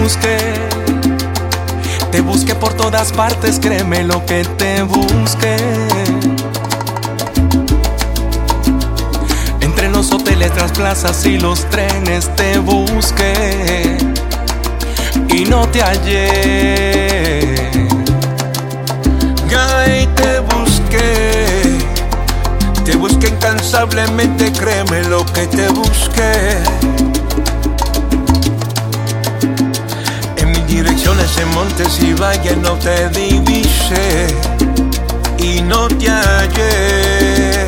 Te busqué por todas partes, créeme lo que te busqué. Entre los hoteles, las plazas y los trenes te busqué y no te hallé. Ay, te busqué incansablemente, créeme lo que te busqué. En mis direcciones, en montes y valles no te divisé y no te hallé.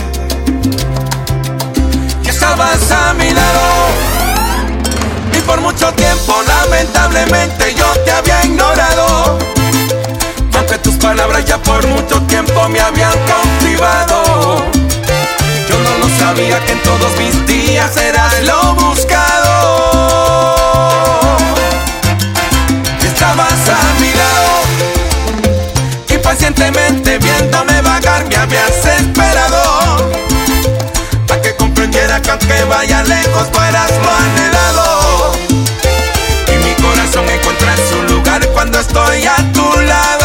Y estabas a mi lado y por mucho tiempo lamentablemente yo te había ignorado. Aunque tus palabras ya por mucho tiempo me habían cautivado, yo no lo sabía que en todos mis días eras lo buscado. Estabas a mi lado y pacientemente viéndome vagar me habías esperado, para que comprendiera que aunque vaya lejos tú eras lo anhelado. Y mi corazón encuentra su lugar cuando estoy a tu lado.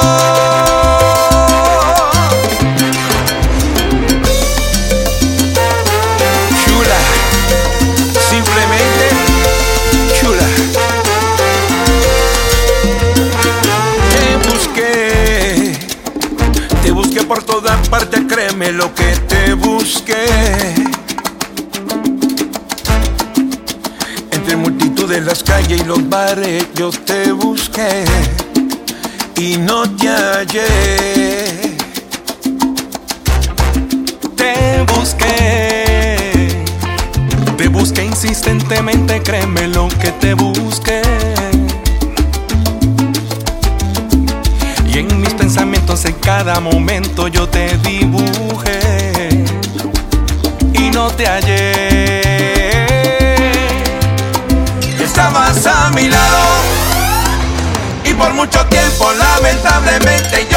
Por todas partes, créeme lo que te busqué. Entre multitudes, las calles y los bares yo te busqué y no te hallé. Te busqué insistentemente, créeme lo que te busqué. Y en mis pensamientos en cada momento yo te dibujé y no te hallé. Estabas a mi lado y por mucho tiempo lamentablemente